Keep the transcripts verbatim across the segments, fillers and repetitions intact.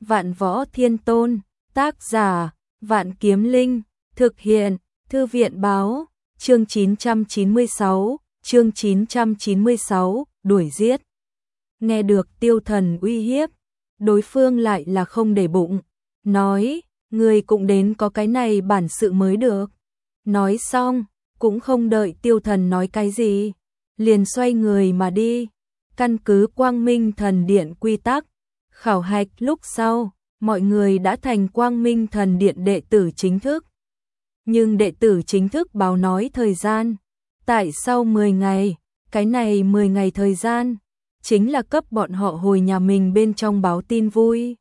Vạn Võ Thiên Tôn, tác giả, Vạn Kiếm Linh, thực hiện, Thư viện báo, chương chín trăm chín mươi sáu, chương chín trăm chín mươi sáu, đuổi giết. Nghe được Tiêu Thần uy hiếp, đối phương lại là không để bụng, nói, người cũng đến có cái này bản sự mới được. Nói xong, cũng không đợi Tiêu Thần nói cái gì, liền xoay người mà đi. Căn cứ Quang Minh Thần Điện quy tắc, khảo hạch lúc sau, mọi người đã thành Quang Minh Thần Điện đệ tử chính thức. Nhưng đệ tử chính thức báo nói thời gian, tại sau mười ngày, cái này mười ngày thời gian, chính là cấp bọn họ hồi nhà mình bên trong báo tin vui.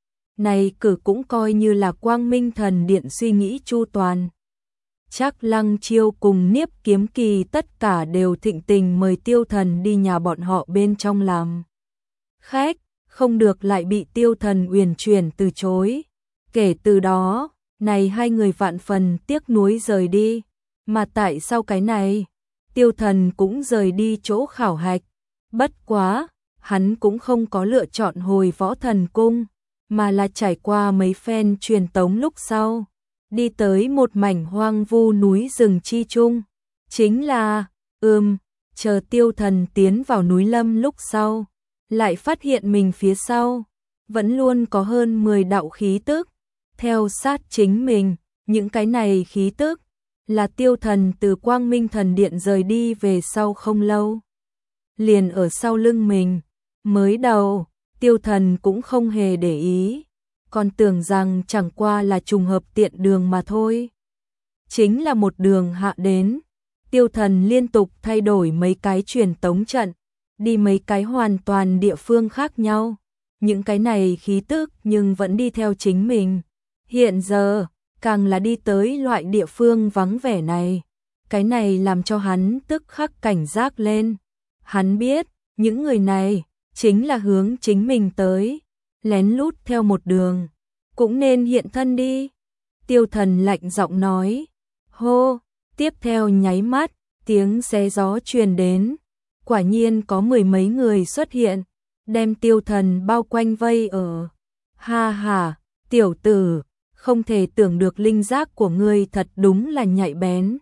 Này cử cũng coi như là Quang Minh Thần Điện suy nghĩ chu toàn. Chắc Lăng Chiêu cùng Niếp Kiếm Kỳ tất cả đều thịnh tình mời Tiêu Thần đi nhà bọn họ bên trong làm khách, không được lại bị Tiêu Thần uyển chuyển từ chối. Kể từ đó, này hai người vạn phần tiếc nuối rời đi, mà tại sau cái này, Tiêu Thần cũng rời đi chỗ khảo hạch. Bất quá, hắn cũng không có lựa chọn hồi Võ Thần Cung, mà là trải qua mấy phen truyền tống lúc sau, đi tới một mảnh hoang vu núi rừng chi chung. Chính là, ừm, chờ Tiêu Thần tiến vào núi lâm lúc sau, lại phát hiện mình phía sau, vẫn luôn có hơn mười đạo khí tức, theo sát chính mình. Những cái này khí tức, là Tiêu Thần từ Quang Minh Thần Điện rời đi về sau không lâu. Liền ở sau lưng mình, mới đầu, Tiêu Thần cũng không hề để ý, còn tưởng rằng chẳng qua là trùng hợp tiện đường mà thôi. Chính là một đường hạ đến, Tiêu Thần liên tục thay đổi mấy cái truyền tống trận, đi mấy cái hoàn toàn địa phương khác nhau. Những cái này khí tức nhưng vẫn đi theo chính mình. Hiện giờ, càng là đi tới loại địa phương vắng vẻ này, cái này làm cho hắn tức khắc cảnh giác lên. Hắn biết, những người này chính là hướng chính mình tới, lén lút theo một đường, cũng nên hiện thân đi. Tiêu Thần lạnh giọng nói. Hô, tiếp theo nháy mắt, tiếng xé gió truyền đến, quả nhiên có mười mấy người xuất hiện, đem Tiêu Thần bao quanh vây ở. Ha ha, tiểu tử, không thể tưởng được linh giác của ngươi thật đúng là nhạy bén.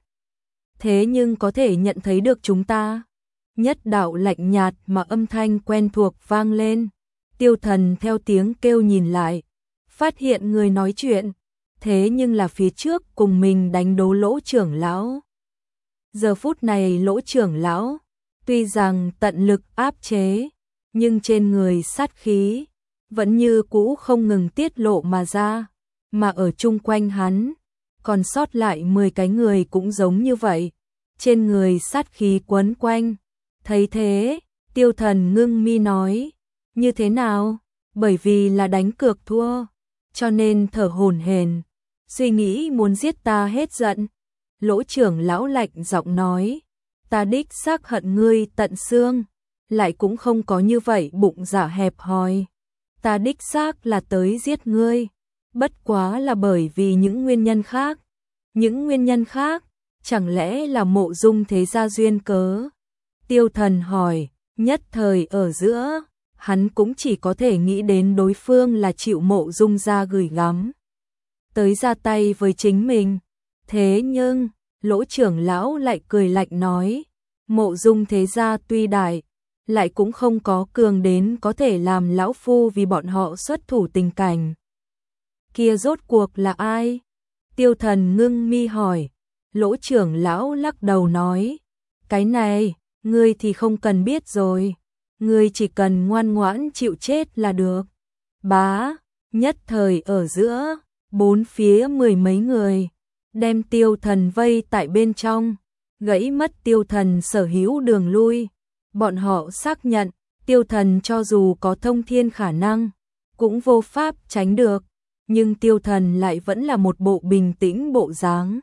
Thế nhưng có thể nhận thấy được chúng ta. Nhất đạo lạnh nhạt mà âm thanh quen thuộc vang lên. Tiêu Thần theo tiếng kêu nhìn lại, phát hiện người nói chuyện, thế nhưng là phía trước cùng mình đánh đấu Lỗ trưởng lão. Giờ phút này Lỗ trưởng lão, tuy rằng tận lực áp chế, nhưng trên người sát khí, vẫn như cũ không ngừng tiết lộ mà ra, mà ở chung quanh hắn, còn sót lại mười cái người cũng giống như vậy, trên người sát khí quấn quanh. Thấy thế, Tiêu Thần ngưng mi nói, như thế nào? Bởi vì là đánh cược thua, cho nên thở hổn hển, suy nghĩ muốn giết ta hết giận. Lỗ trưởng lão lạnh giọng nói, ta đích xác hận ngươi tận xương, lại cũng không có như vậy bụng dạ hẹp hòi. Ta đích xác là tới giết ngươi, bất quá là bởi vì những nguyên nhân khác. Những nguyên nhân khác, chẳng lẽ là Mộ Dung thế gia duyên cớ? Tiêu Thần hỏi, nhất thời ở giữa, hắn cũng chỉ có thể nghĩ đến đối phương là chịu Mộ Dung gia gửi gắm tới ra tay với chính mình. Thế nhưng, Lỗ trưởng lão lại cười lạnh nói, Mộ Dung thế gia tuy đại, lại cũng không có cường đến có thể làm lão phu vì bọn họ xuất thủ tình cảnh. Kia rốt cuộc là ai? Tiêu Thần ngưng mi hỏi. Lỗ trưởng lão lắc đầu nói, cái này, ngươi thì không cần biết rồi, ngươi chỉ cần ngoan ngoãn chịu chết là được. Bá, nhất thời ở giữa, bốn phía mười mấy người, đem Tiêu Thần vây tại bên trong, gãy mất Tiêu Thần sở hữu đường lui. Bọn họ xác nhận, Tiêu Thần cho dù có thông thiên khả năng, cũng vô pháp tránh được, nhưng Tiêu Thần lại vẫn là một bộ bình tĩnh bộ dáng.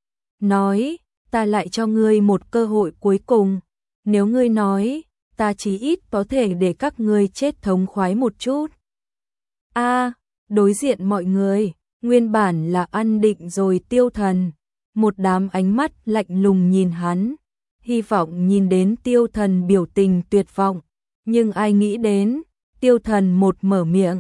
Nói, ta lại cho ngươi một cơ hội cuối cùng, nếu ngươi nói, ta chí ít có thể để các ngươi chết thống khoái một chút. A, đối diện mọi người, nguyên bản là ăn định rồi Tiêu Thần, một đám ánh mắt lạnh lùng nhìn hắn, hy vọng nhìn đến Tiêu Thần biểu tình tuyệt vọng, nhưng ai nghĩ đến, Tiêu Thần một mở miệng,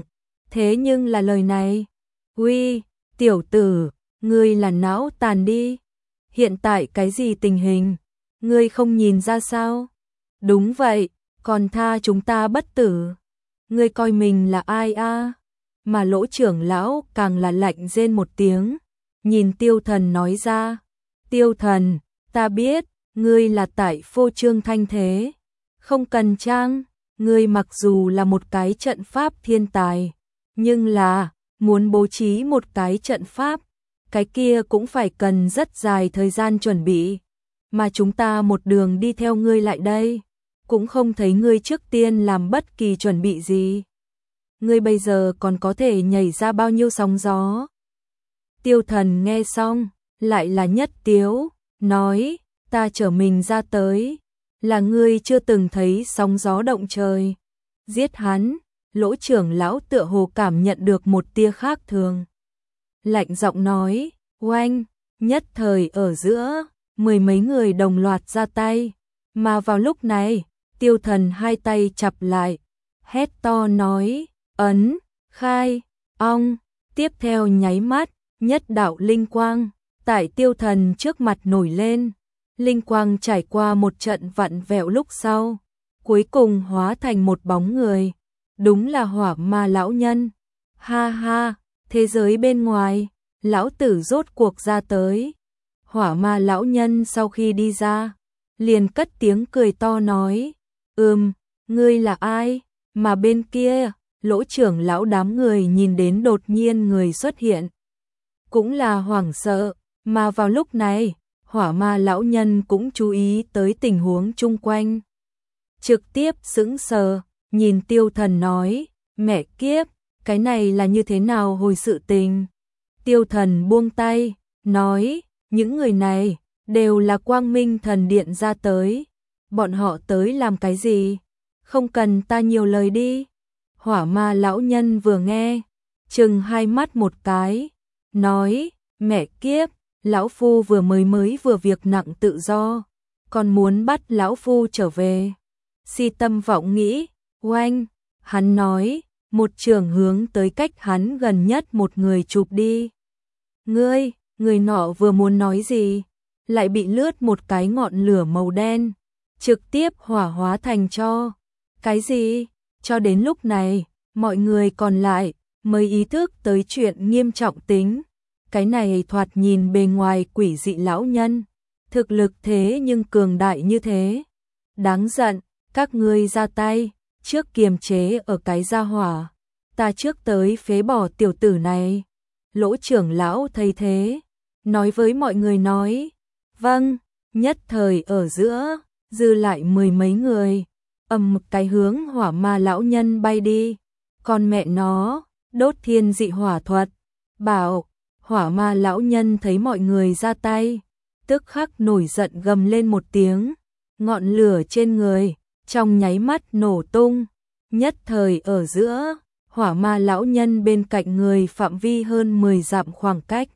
Thế nhưng là lời này, uy, tiểu tử, ngươi là não tàn đi. Hiện tại cái gì tình hình, ngươi không nhìn ra sao? Đúng vậy, còn tha chúng ta bất tử. Ngươi coi mình là ai a? Mà Lỗ trưởng lão càng là lạnh rên một tiếng, nhìn Tiêu Thần nói ra, Tiêu Thần, ta biết, ngươi là tại phô trương thanh thế, không cần trang, ngươi mặc dù là một cái trận pháp thiên tài, nhưng là, muốn bố trí một cái trận pháp, cái kia cũng phải cần rất dài thời gian chuẩn bị, mà chúng ta một đường đi theo ngươi lại đây, cũng không thấy ngươi trước tiên làm bất kỳ chuẩn bị gì. Ngươi bây giờ còn có thể nhảy ra bao nhiêu sóng gió? Tiêu Thần nghe xong, lại là nhất tiếu, nói, ta trở mình ra tới, là ngươi chưa từng thấy sóng gió động trời. Giết hắn, Lỗ trưởng lão tựa hồ cảm nhận được một tia khác thường. Lạnh giọng nói, oanh, nhất thời ở giữa, mười mấy người đồng loạt ra tay, mà vào lúc này, Tiêu Thần hai tay chặp lại, hét to nói, ấn, khai, ong, tiếp theo nháy mắt, nhất đạo linh quang, tại Tiêu Thần trước mặt nổi lên, linh quang trải qua một trận vặn vẹo lúc sau, cuối cùng hóa thành một bóng người, đúng là Hỏa Ma lão nhân. Ha ha, thế giới bên ngoài, lão tử rốt cuộc ra tới. Hỏa Ma lão nhân sau khi đi ra, liền cất tiếng cười to nói, ừm, ngươi là ai? Mà bên kia, Lỗ trưởng lão đám người nhìn đến đột nhiên người xuất hiện, cũng là hoảng sợ, mà vào lúc này, Hỏa Ma lão nhân cũng chú ý tới tình huống chung quanh. Trực tiếp sững sờ, nhìn Tiêu Thần nói, mẹ kiếp, cái này là như thế nào hồi sự tình? Tiêu Thần buông tay, nói, những người này đều là Quang Minh Thần Điện ra tới, bọn họ tới làm cái gì? Không cần ta nhiều lời đi. Hỏa Ma lão nhân vừa nghe, trừng hai mắt một cái, nói, mẹ kiếp, lão phu vừa mới mới vừa việc nặng tự do, còn muốn bắt lão phu trở về. Si tâm vọng nghĩ, oanh, hắn nói, một trường hướng tới cách hắn gần nhất một người chụp đi. Ngươi, người nọ vừa muốn nói gì, lại bị lướt một cái ngọn lửa màu đen, trực tiếp hỏa hóa thành tro. Cái gì? Cho đến lúc này, mọi người còn lại mới ý thức tới chuyện nghiêm trọng tính. Cái này thoạt nhìn bề ngoài quỷ dị lão nhân, thực lực thế nhưng cường đại như thế. Đáng giận, các ngươi ra tay, trước kiềm chế ở cái gia hỏa, ta trước tới phế bỏ tiểu tử này. Lỗ trưởng lão thấy thế, nói với mọi người nói, vâng, nhất thời ở giữa, dư lại mười mấy người, ầm một cái hướng Hỏa Ma lão nhân bay đi, còn mẹ nó, đốt thiên dị hỏa thuật, bảo, Hỏa Ma lão nhân thấy mọi người ra tay, tức khắc nổi giận gầm lên một tiếng, ngọn lửa trên người, trong nháy mắt nổ tung, nhất thời ở giữa, Hỏa Ma lão nhân bên cạnh người phạm vi hơn mười dặm khoảng cách,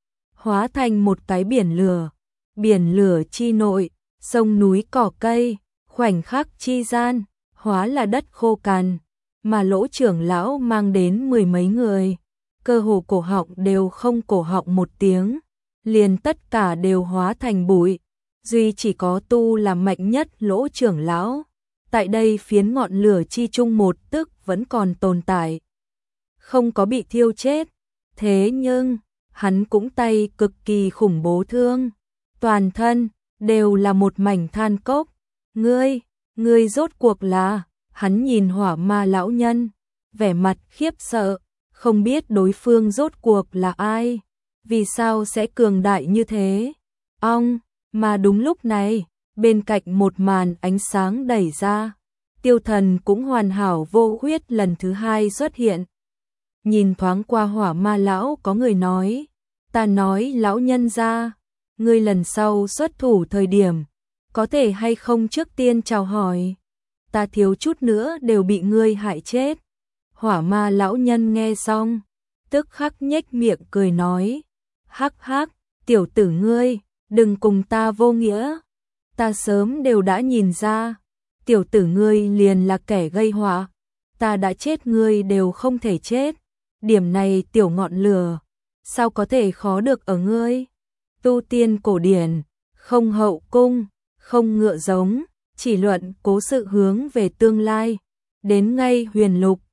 hóa thành một cái biển lửa, biển lửa chi nội, sông núi cỏ cây, khoảnh khắc chi gian, hóa là đất khô cằn, mà Lỗ trưởng lão mang đến mười mấy người, cơ hồ cổ họng đều không cổ họng một tiếng, liền tất cả đều hóa thành bụi, duy chỉ có tu là mạnh nhất Lỗ trưởng lão. Tại đây phiến ngọn lửa chi chung một tức vẫn còn tồn tại, không có bị thiêu chết, thế nhưng, hắn cũng tay cực kỳ khủng bố thương, toàn thân, đều là một mảnh than cốc, ngươi, ngươi rốt cuộc là, hắn nhìn Hỏa Ma lão nhân, vẻ mặt khiếp sợ, không biết đối phương rốt cuộc là ai, vì sao sẽ cường đại như thế, ong, mà đúng lúc này, bên cạnh một màn ánh sáng đẩy ra, Tiêu Thần cũng hoàn hảo vô khuyết lần thứ hai xuất hiện. Nhìn thoáng qua Hỏa Ma lão có người nói, ta nói lão nhân gia, ngươi lần sau xuất thủ thời điểm, có thể hay không trước tiên chào hỏi, ta thiếu chút nữa đều bị ngươi hại chết. Hỏa Ma lão nhân nghe xong, tức khắc nhếch miệng cười nói, hắc hắc, tiểu tử ngươi, đừng cùng ta vô nghĩa, ta sớm đều đã nhìn ra, tiểu tử ngươi liền là kẻ gây họa, ta đã chết ngươi đều không thể chết. điểm này tiểu ngọn lửa, sao có thể khó được ở ngươi? Tu tiên cổ điển, không hậu cung, không ngựa giống, chỉ luận cố sự hướng về tương lai, đến ngay huyền lục,